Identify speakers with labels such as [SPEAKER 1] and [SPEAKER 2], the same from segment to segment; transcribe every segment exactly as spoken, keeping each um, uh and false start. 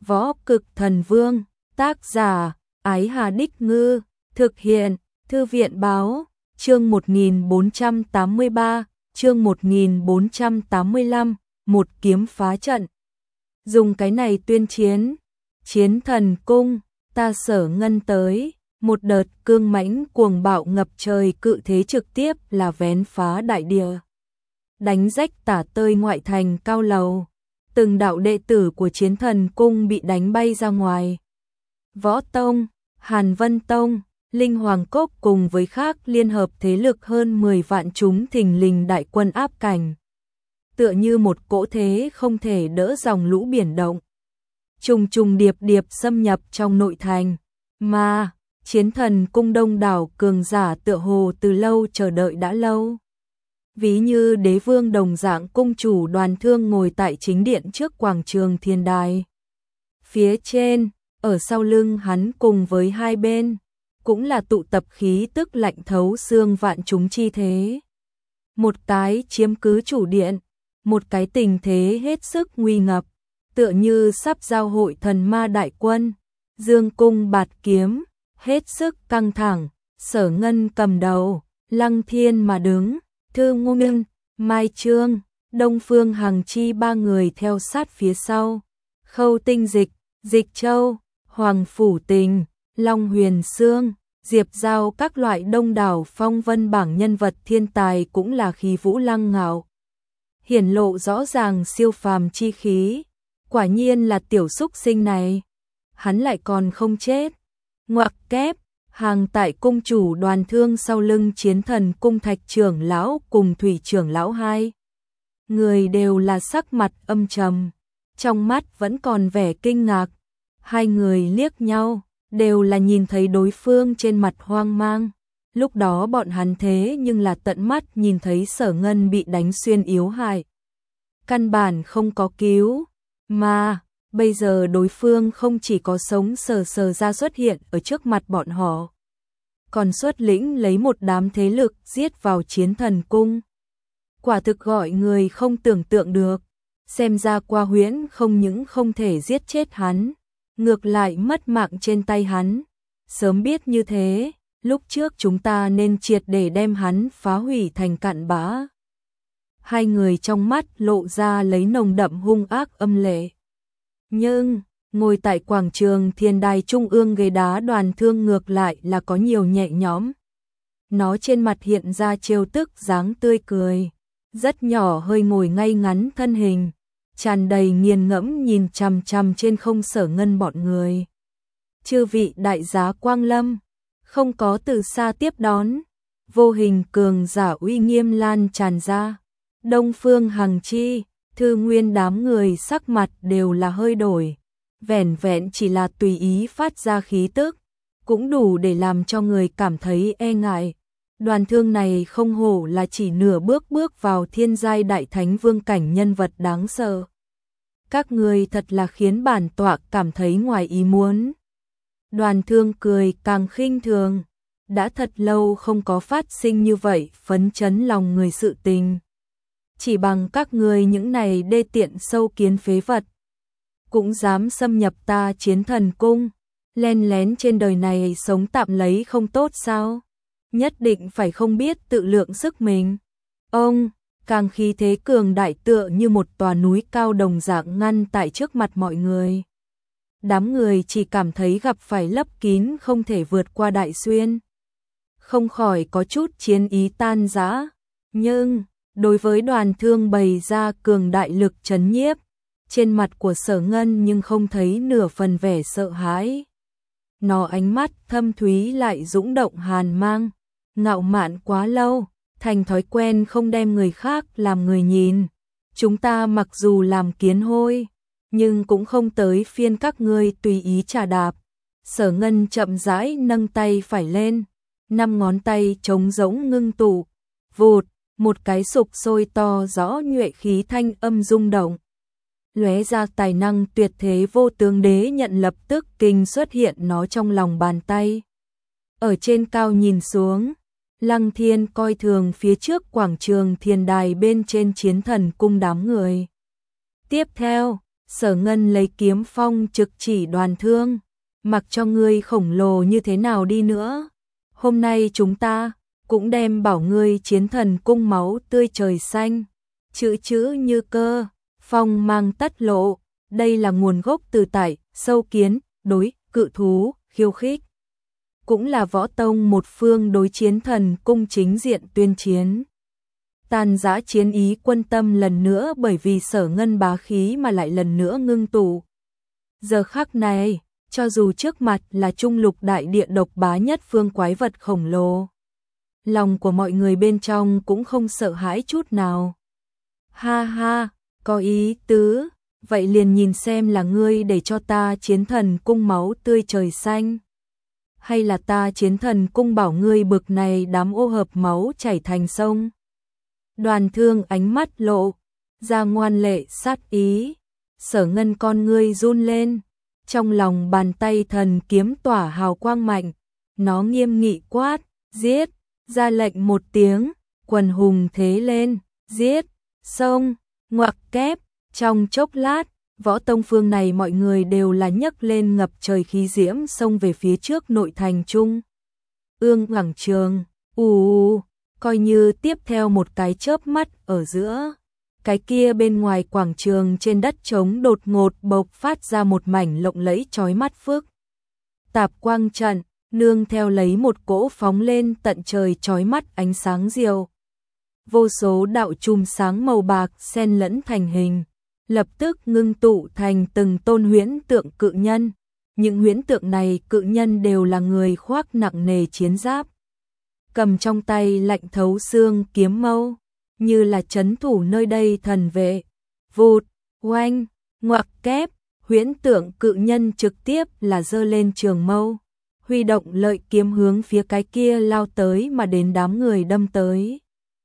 [SPEAKER 1] Võ Cực Thần Vương, tác giả, Ái Hà Đích Ngư, thực hiện, Thư viện Báo, chương một nghìn bốn trăm tám mươi ba, chương một nghìn bốn trăm tám mươi lăm, một kiếm phá trận. Dùng cái này tuyên chiến, Chiến Thần Cung, ta Sở Ngân tới, một đợt cương mãnh cuồng bạo ngập trời cự thế trực tiếp là vén phá đại địa. Đánh rách tả tơi ngoại thành cao lầu, từng đạo đệ tử của Chiến Thần Cung bị đánh bay ra ngoài. Võ Tông, Hàn Vân Tông, Linh Hoàng Cốc cùng với khác liên hợp thế lực hơn mười vạn chúng thình lình đại quân áp cảnh. Tựa như một cỗ thế không thể đỡ dòng lũ biển động. Trùng trùng điệp điệp xâm nhập trong nội thành, mà Chiến Thần Cung đông đảo cường giả tựa hồ từ lâu chờ đợi đã lâu. Ví như đế vương đồng dạng cung chủ Đoàn Thương ngồi tại chính điện trước quảng trường Thiên Đài. Phía trên, ở sau lưng hắn cùng với hai bên, cũng là tụ tập khí tức lạnh thấu xương vạn chúng chi thế. Một cái chiếm cứ chủ điện, một cái tình thế hết sức nguy ngập, tựa như sắp giao hội thần ma đại quân, dương cung bạt kiếm, hết sức căng thẳng, Sở Ngân cầm đầu, lăng thiên mà đứng, Thư Ngô Minh, Mai Trương, Đông Phương Hằng Chi ba người theo sát phía sau, Khâu Tinh Dịch, Dịch Châu, Hoàng Phủ Tình, Long Huyền Sương, Diệp Giao các loại đông đảo phong vân bảng nhân vật thiên tài cũng là khí vũ lăng ngạo. Hiển lộ rõ ràng siêu phàm chi khí, quả nhiên là tiểu xúc sinh này. Hắn lại còn không chết. Ngoặc kép, hàng tại cung chủ Đoàn Thương sau lưng Chiến Thần Cung Thạch trưởng lão cùng Thủy trưởng lão hai. Người đều là sắc mặt âm trầm, trong mắt vẫn còn vẻ kinh ngạc. Hai người liếc nhau, đều là nhìn thấy đối phương trên mặt hoang mang. Lúc đó bọn hắn thế nhưng là tận mắt nhìn thấy Sở Ngân bị đánh xuyên yếu hại. Căn bản không có cứu, mà bây giờ đối phương không chỉ có sống sờ sờ ra xuất hiện ở trước mặt bọn họ, còn xuất lĩnh lấy một đám thế lực giết vào Chiến Thần Cung. Quả thực gọi người không tưởng tượng được, xem ra Qua Huyễn không những không thể giết chết hắn, ngược lại mất mạng trên tay hắn. Sớm biết như thế, lúc trước chúng ta nên triệt để đem hắn phá hủy thành cặn bã. Hai người trong mắt lộ ra lấy nồng đậm hung ác âm lệ. Nhưng, ngồi tại quảng trường Thiên Đài trung ương ghế đá Đoàn Thương ngược lại là có nhiều nhẹ nhõm. Nó trên mặt hiện ra trêu tức dáng tươi cười, rất nhỏ hơi ngồi ngay ngắn thân hình, tràn đầy nghiền ngẫm nhìn chằm chằm trên không Sở Ngân bọn người. Chư vị đại giá quang lâm, không có từ xa tiếp đón, vô hình cường giả uy nghiêm lan tràn ra. Đông Phương Hằng Chi, Thư Nguyên đám người sắc mặt đều là hơi đổi, vẻn vẹn chỉ là tùy ý phát ra khí tức, cũng đủ để làm cho người cảm thấy e ngại. Đoàn Thương này không hổ là chỉ nửa bước bước vào thiên giai đại thánh vương cảnh nhân vật đáng sợ. Các người thật là khiến bản tọa cảm thấy ngoài ý muốn. Đoàn Thương cười càng khinh thường, đã thật lâu không có phát sinh như vậy phấn chấn lòng người sự tình. Chỉ bằng các người những này đê tiện sâu kiến phế vật, cũng dám xâm nhập ta Chiến Thần Cung, len lén trên đời này sống tạm lấy không tốt sao? Nhất định phải không biết tự lượng sức mình. Ông, càng khí thế cường đại tựa như một tòa núi cao đồng dạng ngăn tại trước mặt mọi người. Đám người chỉ cảm thấy gặp phải lấp kín không thể vượt qua đại xuyên. Không khỏi có chút chiến ý tan rã, nhưng đối với Đoàn Thương bày ra cường đại lực trấn nhiếp, trên mặt của Sở Ngân nhưng không thấy nửa phần vẻ sợ hãi. Nó ánh mắt thâm thúy lại dũng động hàn mang, ngạo mạn quá lâu, thành thói quen không đem người khác làm người nhìn. Chúng ta mặc dù làm kiến hôi, nhưng cũng không tới phiên các ngươi tùy ý trà đạp. Sở Ngân chậm rãi nâng tay phải lên, năm ngón tay trống rỗng ngưng tụ, vụt, một cái sục sôi to rõ nhuệ khí thanh âm rung động. Lóe ra tài năng tuyệt thế vô tướng đế nhận lập tức kinh xuất hiện nó trong lòng bàn tay. Ở trên cao nhìn xuống, Lăng Thiên coi thường phía trước quảng trường Thiên Đài bên trên Chiến Thần Cung đám người. Tiếp theo, Sở Ngân lấy kiếm phong trực chỉ Đoàn Thương, mặc cho ngươi khổng lồ như thế nào đi nữa, hôm nay chúng ta cũng đem bảo ngươi chiến thần cung máu tươi trời xanh, chữ chữ như cơ, phong mang tất lộ, đây là nguồn gốc từ tại sâu kiến, đối, cự thú, khiêu khích. Cũng là võ tông một phương đối chiến thần cung chính diện tuyên chiến. Tàn giã chiến ý quân tâm lần nữa bởi vì Sở Ngân bá khí mà lại lần nữa ngưng tụ. Giờ khắc này, cho dù trước mặt là trung lục đại địa độc bá nhất phương quái vật khổng lồ, lòng của mọi người bên trong cũng không sợ hãi chút nào. Ha ha, có ý tứ, vậy liền nhìn xem là ngươi để cho ta chiến thần cung máu tươi trời xanh, hay là ta chiến thần cung bảo ngươi bực này đám ô hợp máu chảy thành sông. Đoàn Thương ánh mắt lộ ra ngoan lệ sát ý, Sở Ngân con ngươi run lên, trong lòng bàn tay thần kiếm tỏa hào quang mạnh, nó nghiêm nghị quát, giết, ra lệnh một tiếng, quần hùng thế lên, giết, xông, ngoặc kép, trong chốc lát, võ tông phương này mọi người đều là nhấc lên ngập trời khí diễm xông về phía trước nội thành trung. Ương quảng trường, ù, coi như tiếp theo một cái chớp mắt ở giữa. Cái kia bên ngoài quảng trường trên đất trống đột ngột bộc phát ra một mảnh lộng lẫy chói mắt phước. Tạp quang trận, nương theo lấy một cỗ phóng lên tận trời chói mắt ánh sáng diệu. Vô số đạo chùm sáng màu bạc xen lẫn thành hình, lập tức ngưng tụ thành từng tôn huyễn tượng cự nhân. Những huyễn tượng này cự nhân đều là người khoác nặng nề chiến giáp, cầm trong tay lạnh thấu xương kiếm mâu, như là trấn thủ nơi đây thần vệ. Vụt, oanh, ngoặc kép, huyễn tượng cự nhân trực tiếp là giơ lên trường mâu, huy động lợi kiếm hướng phía cái kia lao tới mà đến đám người đâm tới.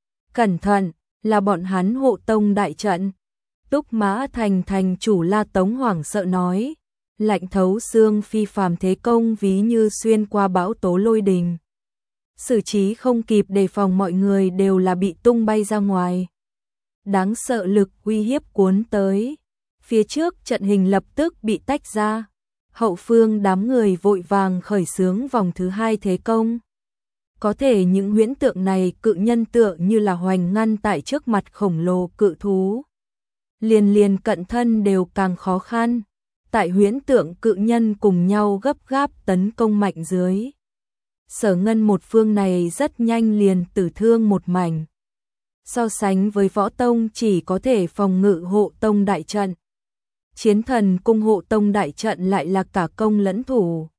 [SPEAKER 1] Cẩn thận, là bọn hắn hộ tông đại trận. Túc Mã Thành thành chủ La Tống hoảng sợ nói, lạnh thấu xương phi phàm thế công ví như xuyên qua bão tố lôi đình. Xử trí không kịp đề phòng mọi người đều là bị tung bay ra ngoài. Đáng sợ lực uy hiếp cuốn tới. Phía trước trận hình lập tức bị tách ra. Hậu phương đám người vội vàng khởi xướng vòng thứ hai thế công. Có thể những huyễn tượng này cự nhân tựa như là hoành ngăn tại trước mặt khổng lồ cự thú. Liền liền cận thân đều càng khó khăn. Tại huyễn tượng cự nhân cùng nhau gấp gáp tấn công mạnh dưới. Sở Ngân một phương này rất nhanh liền tử thương một mảnh. So sánh với võ tông chỉ có thể phòng ngự hộ tông đại trận. Chiến thần cung hộ tông đại trận lại là cả công lẫn thủ.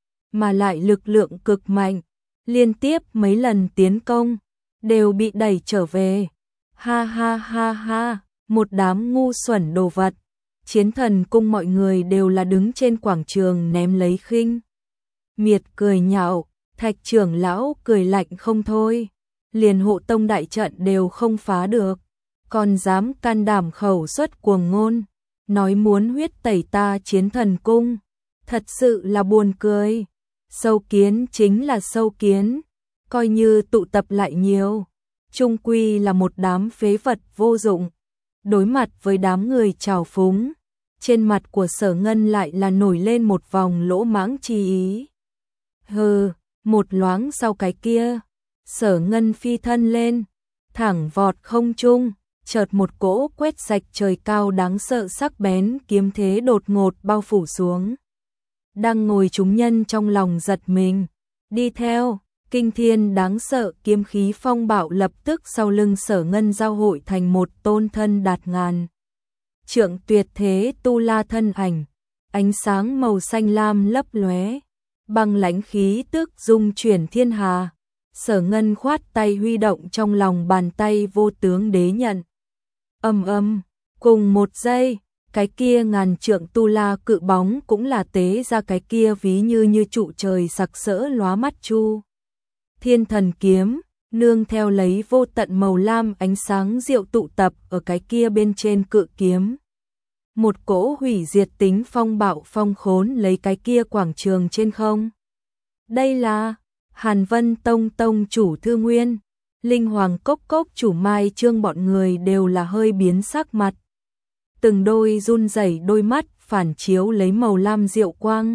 [SPEAKER 1] Mà lại lực lượng cực mạnh, liên tiếp mấy lần tiến công, đều bị đẩy trở về. Ha ha ha ha, một đám ngu xuẩn đồ vật. Chiến thần cung mọi người đều là đứng trên quảng trường ném lấy khinh miệt cười nhạo. Thạch trưởng lão cười lạnh không thôi, liền hộ tông đại trận đều không phá được, còn dám can đảm khẩu xuất cuồng ngôn, nói muốn huyết tẩy ta chiến thần cung, thật sự là buồn cười. Sâu kiến chính là sâu kiến, coi như tụ tập lại nhiều, chung quy là một đám phế vật vô dụng. Đối mặt với đám người trào phúng, trên mặt của Sở Ngân lại là nổi lên một vòng lỗ mãng chi ý. Hừ. Một loáng sau cái kia, Sở Ngân phi thân lên, thẳng vọt không trung, chợt một cỗ quét sạch trời cao đáng sợ sắc bén kiếm thế đột ngột bao phủ xuống. Đang ngồi chúng nhân trong lòng giật mình, đi theo, kinh thiên đáng sợ kiếm khí phong bạo lập tức sau lưng Sở Ngân giao hội thành một tôn thân đạt ngàn trượng tuyệt thế tu la thân ảnh, ánh sáng màu xanh lam lấp lóe. Băng lãnh khí tức dung chuyển thiên hà. Sở Ngân khoát tay huy động trong lòng bàn tay vô tướng đế nhận. Ầm ầm, cùng một giây, cái kia ngàn trượng tu la cự bóng cũng là tế ra cái kia ví như như trụ trời sặc sỡ lóa mắt chu. Thiên thần kiếm, nương theo lấy vô tận màu lam ánh sáng diệu tụ tập ở cái kia bên trên cự kiếm. Một cỗ hủy diệt tính phong bạo phong khốn lấy cái kia quảng trường trên không. Đây là Hàn Vân Tông Tông chủ Thư Nguyên, Linh Hoàng Cốc Cốc chủ Mai Trương bọn người đều là hơi biến sắc mặt. từng đôi run rẩy đôi mắt phản chiếu lấy màu lam diệu quang.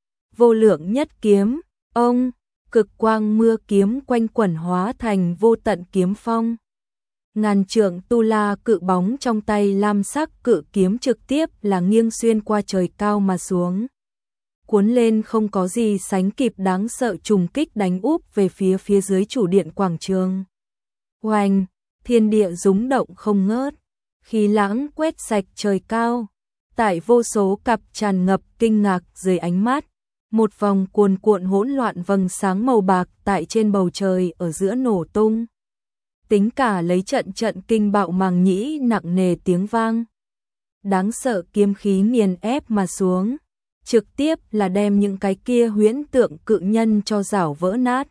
[SPEAKER 1] Vô lượng nhất kiếm, ông, cực quang mưa kiếm quanh quẩn hóa thành vô tận kiếm phong. Ngàn trượng tu la cự bóng trong tay lam sắc cự kiếm trực tiếp là nghiêng xuyên qua trời cao mà xuống. Cuốn lên không có gì sánh kịp đáng sợ trùng kích đánh úp về phía phía dưới chủ điện quảng trường. Oanh, thiên địa rúng động không ngớt, khí lãng quét sạch trời cao. Tại vô số cặp tràn ngập kinh ngạc dưới ánh mắt, một vòng cuồn cuộn hỗn loạn vầng sáng màu bạc tại trên bầu trời ở giữa nổ tung. Tính cả lấy trận trận kinh bạo màng nhĩ nặng nề tiếng vang. Đáng sợ kiếm khí nghiền ép mà xuống, trực tiếp là đem những cái kia huyễn tượng cự nhân cho rảo vỡ nát.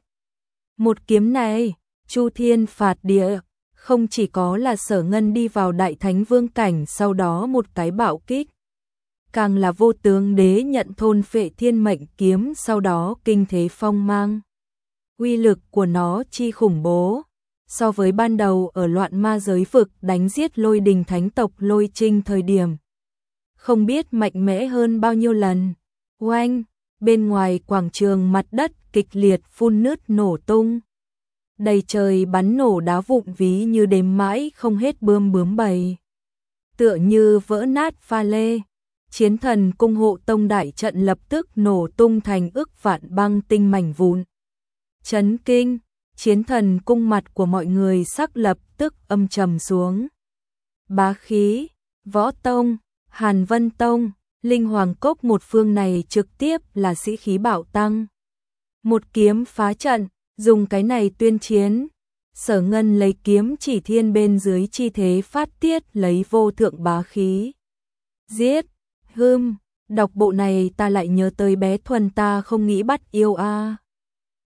[SPEAKER 1] Một kiếm này, chu thiên phạt địa, không chỉ có là Sở Ngân đi vào đại thánh vương cảnh sau đó một cái bạo kích. Càng là vô tướng đế nhận thôn phệ thiên mệnh kiếm sau đó kinh thế phong mang. Uy lực của nó chi khủng bố. So với ban đầu ở loạn ma giới vực đánh giết lôi đình thánh tộc lôi trinh thời điểm. Không biết mạnh mẽ hơn bao nhiêu lần. Oanh, bên ngoài quảng trường mặt đất kịch liệt phun nứt nổ tung. Đầy trời bắn nổ đá vụn ví như đếm mãi không hết bươm bướm bầy. Tựa như vỡ nát pha lê. Chiến thần cung hộ tông đại trận lập tức nổ tung thành ức vạn băng tinh mảnh vụn. Chấn kinh, chiến thần cung mặt của mọi người sắc lập tức âm trầm xuống. Bá khí, võ tông, Hàn Vân Tông, Linh Hoàng Cốc một phương này trực tiếp là sĩ khí bạo tăng. Một kiếm phá trận, dùng cái này tuyên chiến. Sở Ngân lấy kiếm chỉ thiên bên dưới chi thế phát tiết lấy vô thượng bá khí. Giết, hưm, đọc bộ này ta lại nhớ tới bé Thuần ta không nghĩ bắt yêu a.